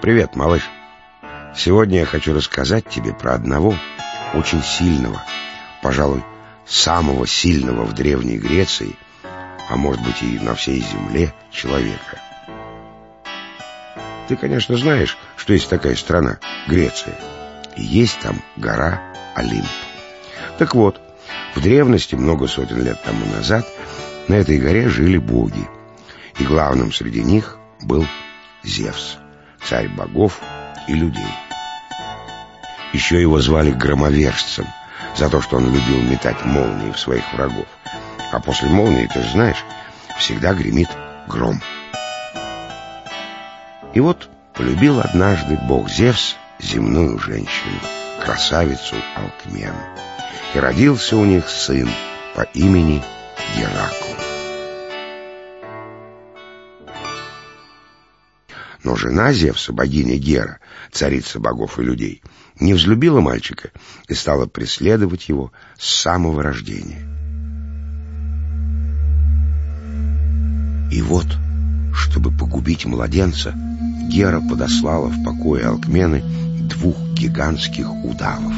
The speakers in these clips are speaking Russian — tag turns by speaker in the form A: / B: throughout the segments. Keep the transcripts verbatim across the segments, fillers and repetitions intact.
A: Привет, малыш. Сегодня я хочу рассказать тебе про одного очень сильного, пожалуй, самого сильного в Древней Греции, а может быть и на всей земле, человека. Ты, конечно, знаешь, что есть такая страна, Греция, и есть там гора Олимп. Так вот, в древности, много сотен лет тому назад, на этой горе жили боги, и главным среди них был Зевс, царь богов и людей. Еще его звали Громовержцем за то, что он любил метать молнии в своих врагов. А после молнии, ты же знаешь, всегда гремит гром. И вот полюбил однажды бог Зевс земную женщину, красавицу Алкмену. И родился у них сын по имени Геракл. Но жена Зевса, богиня Гера, царица богов и людей, не взлюбила мальчика и стала преследовать его с самого рождения. И вот, чтобы погубить младенца, Гера подослала в покое Алкмены двух гигантских удавов.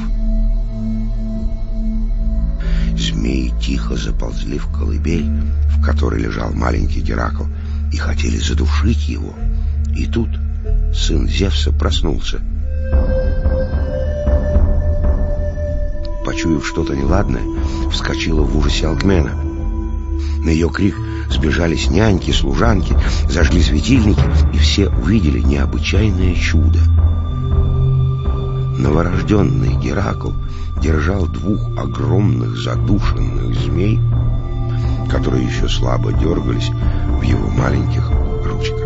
A: Змеи тихо заползли в колыбель, в которой лежал маленький Геракл, и хотели задушить его. И тут сын Зевса проснулся. Почуяв что-то неладное, вскочила в ужасе Алкмена. На ее крик сбежались няньки, служанки, зажгли светильники, и все увидели необычайное чудо. Новорожденный Геракл держал двух огромных задушенных змей, которые еще слабо дергались в его маленьких ручках.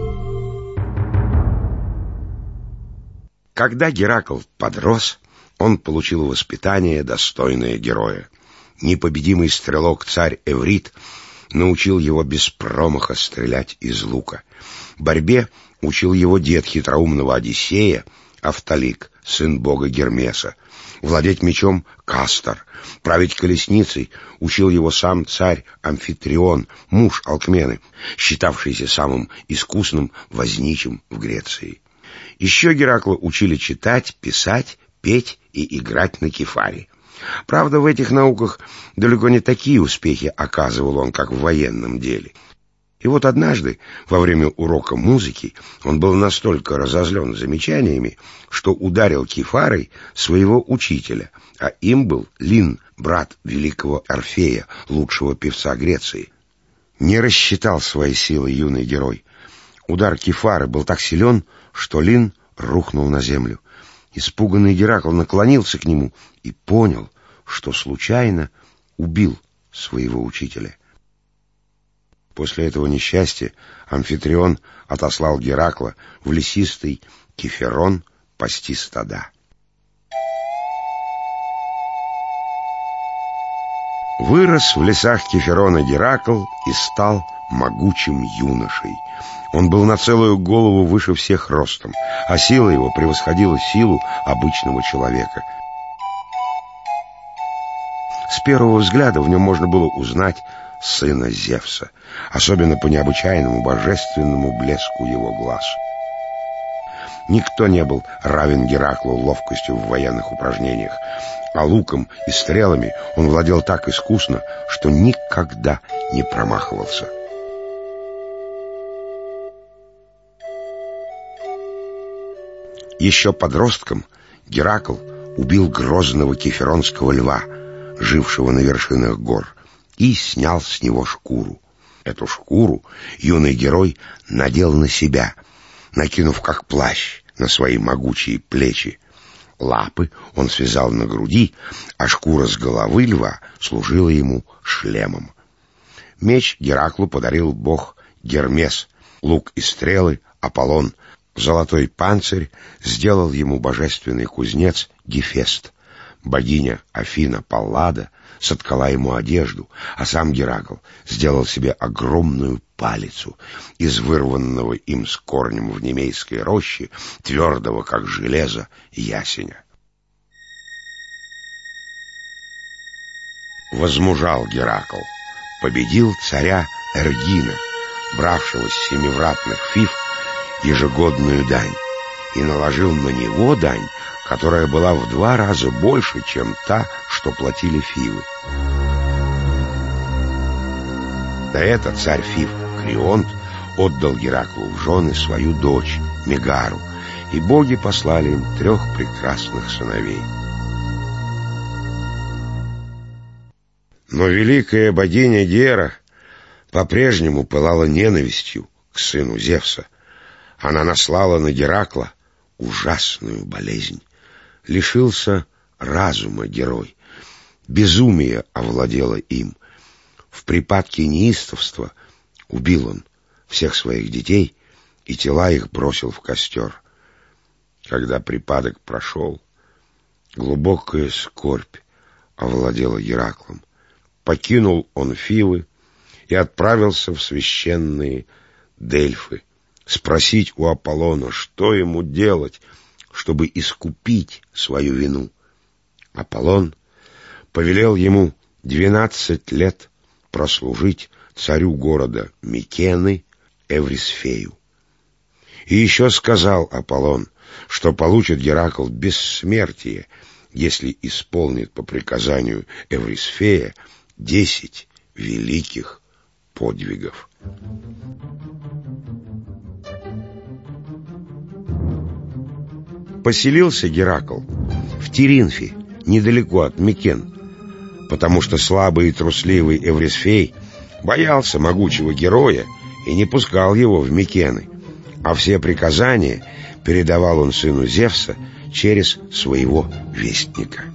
A: Когда Геракл подрос, он получил воспитание, достойное героя. Непобедимый стрелок царь Эврит научил его без промаха стрелять из лука. Борьбе учил его дед хитроумного Одиссея, Автолик, сын бога Гермеса. Владеть мечом Кастор, править колесницей учил его сам царь Амфитрион, муж Алкмены, считавшийся самым искусным возничим в Греции. Еще Геракла учили читать, писать, петь и играть на кефаре. Правда, в этих науках далеко не такие успехи оказывал он, как в военном деле. И вот однажды, во время урока музыки, он был настолько разозлен замечаниями, что ударил кефарой своего учителя, а им был Лин, брат великого Орфея, лучшего певца Греции. Не рассчитал свои силы юный герой. Удар кефары был так силен, что Лин рухнул на землю. Испуганный Геракл наклонился к нему и понял, что случайно убил своего учителя. После этого несчастья Амфитрион отослал Геракла в лесистый Кеферон пасти стада. Вырос в лесах Кеферона Геракл и стал могучим юношей. Он был на целую голову выше всех ростом, а сила его превосходила силу обычного человека. С первого взгляда в нем можно было узнать сына Зевса, особенно по необычайному божественному блеску его глаз. Никто не был равен Гераклу ловкостью в военных упражнениях, а луком и стрелами он владел так искусно, что никогда не промахивался. Еще подростком Геракл убил грозного кеферонского льва, жившего на вершинах гор, и снял с него шкуру. Эту шкуру юный герой надел на себя, накинув как плащ на свои могучие плечи. Лапы он связал на груди, а шкура с головы льва служила ему шлемом. Меч Гераклу подарил бог Гермес, лук и стрелы Аполлон. Золотой панцирь сделал ему божественный кузнец Гефест. Богиня Афина Паллада соткала ему одежду, а сам Геракл сделал себе огромную палицу из вырванного им с корнем в немейской роще, твердого, как железо, ясеня. Возмужал Геракл, победил царя Эргина, бравшего с семивратных фив ежегодную дань. и наложил на него дань, которая была в два раза больше, чем та, что платили Фивы. На это царь Фив Крионт отдал Гераклу в жены свою дочь Мегару, и боги послали им трех прекрасных сыновей. Но великая богиня Гера по-прежнему пылала ненавистью к сыну Зевса. Она наслала на Геракла ужасную болезнь. Лишился разума герой. Безумие овладело им. В припадке неистовства убил он всех своих детей и тела их бросил в костер. Когда припадок прошел, глубокая скорбь овладела Гераклом. Покинул он Фивы и отправился в священные Дельфы спросить у Аполлона, что ему делать, чтобы искупить свою вину. Аполлон повелел ему двенадцать лет прослужить царю города Микены Эврисфею. И еще сказал Аполлон, что получит Геракл бессмертие, если исполнит по приказанию Эврисфея десять великих подвигов. Поселился Геракл в Тиринфе, недалеко от Микен, потому что слабый и трусливый Эврисфей боялся могучего героя и не пускал его в Микены, а все приказания передавал он сыну Зевса через своего вестника.